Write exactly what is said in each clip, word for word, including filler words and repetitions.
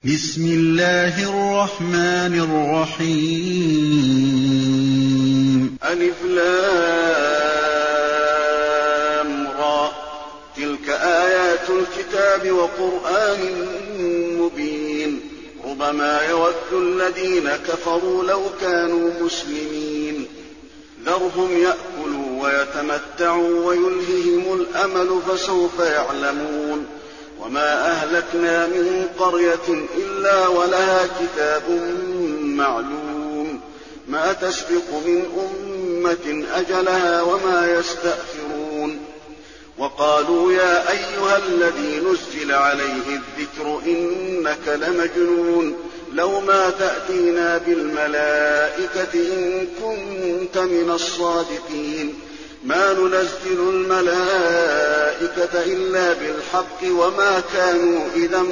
بسم الله الرحمن الرحيم ألف لام را تلك آيات الكتاب وقرآن مبين ربما يود الذين كفروا لو كانوا مسلمين ذرهم يأكلوا ويتمتعوا ويلههم الأمل فسوف يعلمون وما أهلكنا من قرية إلا ولها كتاب معلوم ما تسبق من أمة أجلها وما يستأخرون وقالوا يا أيها الذي نزل عليه الذكر إنك لمجنون لو ما تأتينا بالملائكة إن كنت من الصادقين ما ننزل الملائكة إلا بالحق وما كانوا إذا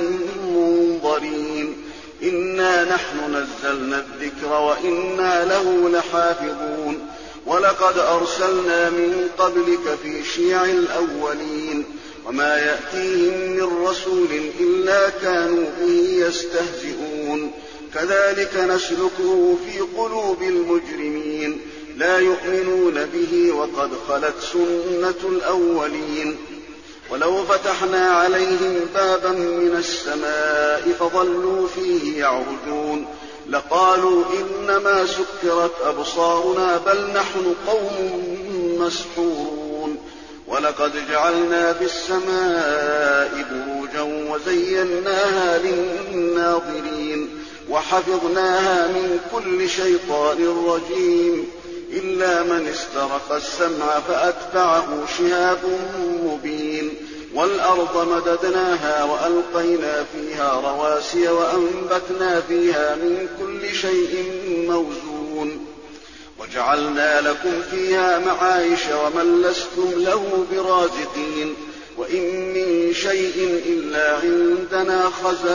منظرين إنا نحن نزلنا الذكر وإنا له لحافظون ولقد أرسلنا من قبلك في شيع الأولين وما يأتيهم من رسول إلا كانوا به يستهزئون كذلك نسلكه في قلوب المجرمين لا يؤمنون به وقد خلت سنة الأولين ولو فتحنا عليهم بابا من السماء فظلوا فيه يعرجون لقالوا إنما سكرت أبصارنا بل نحن قوم مسحورون ولقد جعلنا في السماء بروجا وزيناها للناظرين وحفظناها من كل شيطان رجيم إلا من استرق السمع فأتبعه شهاب مبين والأرض مددناها وألقينا فيها رواسي وأنبتنا فيها من كل شيء موزون وجعلنا لكم فيها معايش ومن لستم له برازقين وإن من شيء إلا عندنا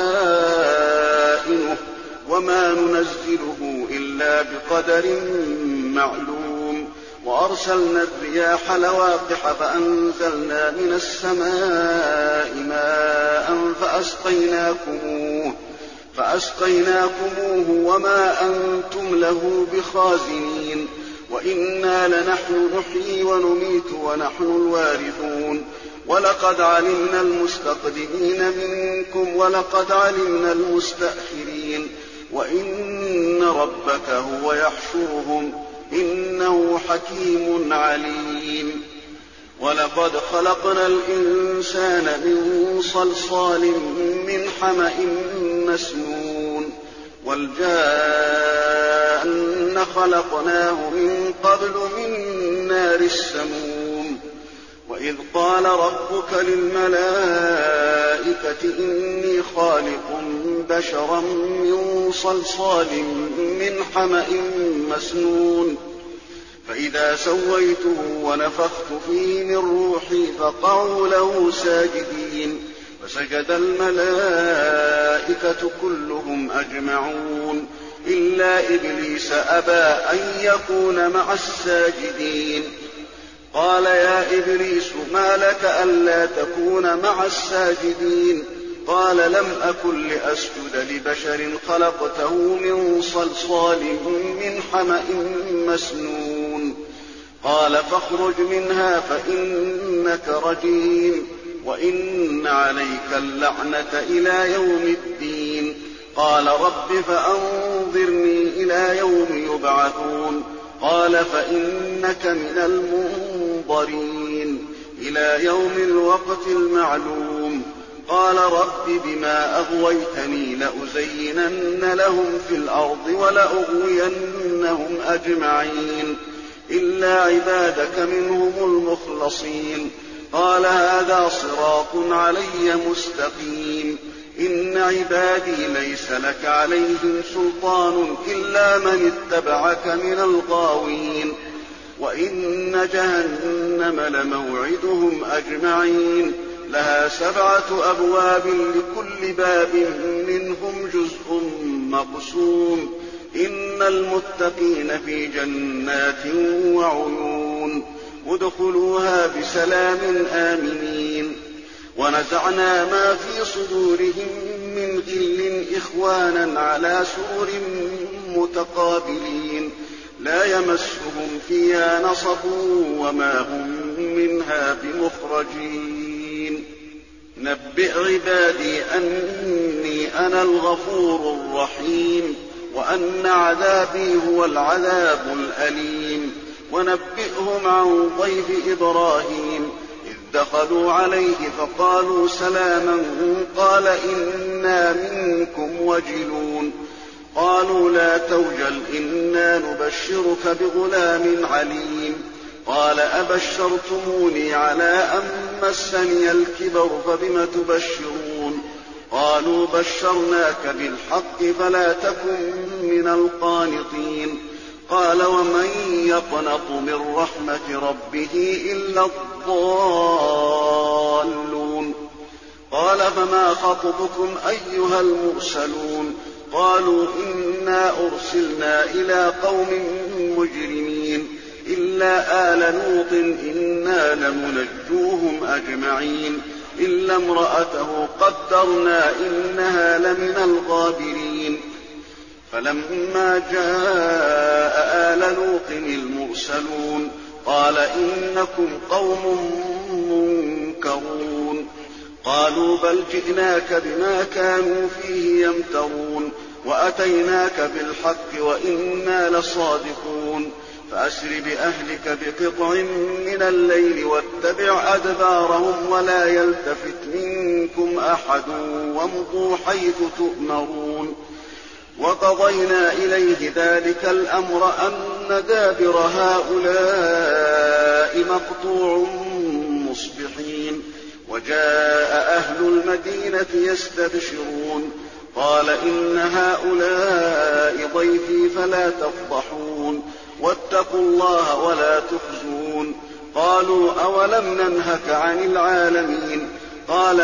خزائنه وما ننزله إلا بقدر معلوم وأرسلنا الرياح لواقح فأنزلنا من السماء ماء فأسقيناكموه, فأسقيناكموه وما أنتم له بخازنين وإنا لنحن نحيي ونميت ونحن الوارثون ولقد علمنا المستقدمين منكم ولقد علمنا المستأخرين وإن ربك هو يحشرهم إنه حكيم عليم ولقد خلقنا الإنسان من صلصال من حمأ مسنون والجان خلقناه من قبل من نار السموم وإذ قال ربك للملائكة إني خالق بشرا من صلصال من حمأ مسنون فإذا سويته ونفخت فيه من روحي فقعوا له ساجدين فسجد الملائكة كلهم أجمعون إلا إبليس أبى أن يكون مع الساجدين قال يا إبليس ما لك ألا تكون مع الساجدين قال لم أكن لأسجد لبشر خلقته من صلصال من حمأ مسنون قال فاخرج منها فإنك رجيم وإن عليك اللعنة إلى يوم الدين قال رب فأنظرني إلى يوم يبعثون قال فإنك من المنظرين إلى يوم الوقت المعلوم قال رب بما أغويتني لأزينن لهم في الأرض ولأغوينهم أجمعين إلا عبادك منهم المخلصين قال هذا صراط علي مستقيم إن عبادي ليس لك عليهم سلطان إلا من اتبعك من الغاوين وإن جهنم لموعدهم أجمعين لها سبعة أبواب لكل باب منهم جزء مقسوم إن المتقين في جنات وعيون ادخلوها بسلام آمنين ونزعنا ما في صدورهم من غل إخوانا على سرر متقابلين لا يمسهم فيها نصب وما هم منها بمخرجين. نبئ عبادي أني أنا الغفور الرحيم وأن عذابي هو العذاب الأليم. ونبئهم عن ضيف إبراهيم إذ دخلوا عليه فقالوا سلاما قال إنا منكم وجلون. قالوا لا توجل إنا نبشرك بغلام عليم. قال أبشرتموني على أن مسني الكبر فبم تبشرون. قالوا بشرناك بالحق فلا تكن من القانطين. قال ومن يقنط من رحمة ربه إلا الضالون. قال فما خطبكم أيها المرسلون؟ قالوا إنا أرسلنا إلى قوم مجرمين إلا آل لوط إنا لمنجوهم أجمعين إلا امرأته قدرنا إنها لمن الغابرين. فلما جاء آل لوط المرسلون قال إنكم قوم منكرون. قالوا بل جئناك بما كانوا فيه يمترون وأتيناك بالحق وإنا لصادقون. فأسر بأهلك بقطع من الليل واتبع أدبارهم ولا يلتفت منكم أحد وامضوا حيث تؤمرون. وقضينا إليه ذلك الأمر أن دابر هؤلاء مقطوع مصبحين. وجاء أهل المدينة يستبشرون قال إن هؤلاء ضيفي فلا تفضحون واتقوا الله ولا تخزون. قالوا أولم ننهك عن العالمين؟ قال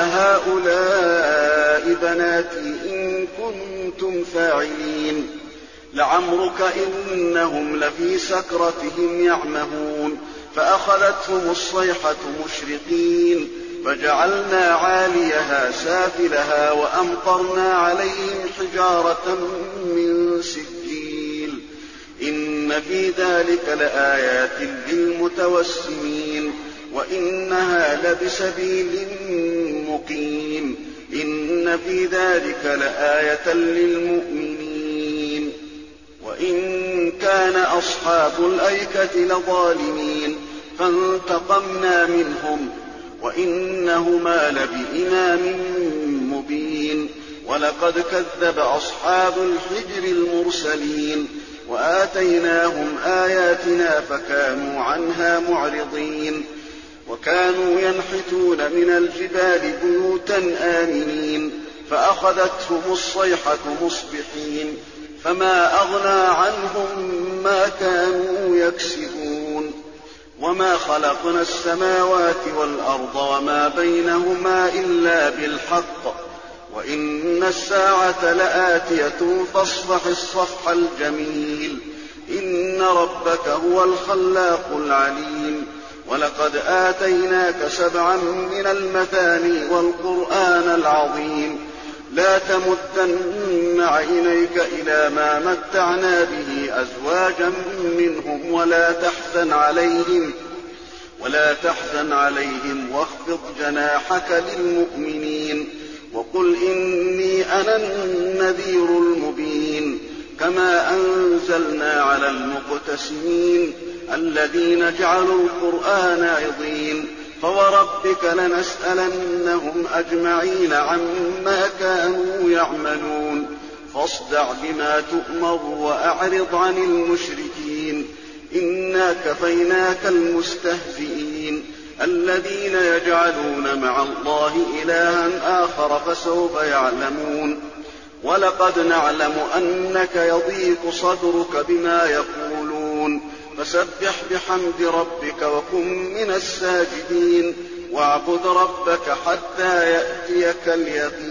هؤلاء بناتي إن كنتم فاعلين. لعمرك إنهم لفي سكرتهم يعمهون. فأخذتهم الصيحة مشرقين فجعلنا عاليها سافلها وأمطرنا عليهم حجارة من سجيل. إن في ذلك لآيات للمتوسمين وإنها لبسبيل مقيم. إن في ذلك لآية للمؤمنين. وإن كان أصحاب الأيكة لظالمين فانتقمنا منهم وإنهما لبإمام مبين. ولقد كذب أصحاب الحجر المرسلين وآتيناهم آياتنا فكانوا عنها معرضين. وكانوا ينحتون من الجبال بيوتا آمنين فأخذتهم الصيحة مصبحين فما أغنى عنهم ما كانوا يكسبون. وما خلقنا السماوات والأرض وما بينهما إلا بالحق وإن الساعة لآتية فاصفح الصفح الجميل. إن ربك هو الخلاق العليم. ولقد آتيناك سبعا من المثاني والقرآن العظيم. لا تمدن عينيك إلى ما متعنا به أزواجا منهم ولا تحزن عليهم ولا تحزن عليهم واخفض جناحك للمؤمنين. وقل إني أنا النذير المبين. كما أنزلنا على المقتسمين الذين جعلوا القرآن عضين. فوربك لنسألنهم أجمعين عما كانوا يعملون. فاصدع بما تؤمر وأعرض عن المشركين. إنا كفيناك المستهزئين الذين يجعلون مع الله إلها آخر فسوف يعلمون. ولقد نعلم أنك يضيق صدرك بما يقولون فسبح بحمد ربك وكن من الساجدين واعبد ربك حتى يأتيك اليقين.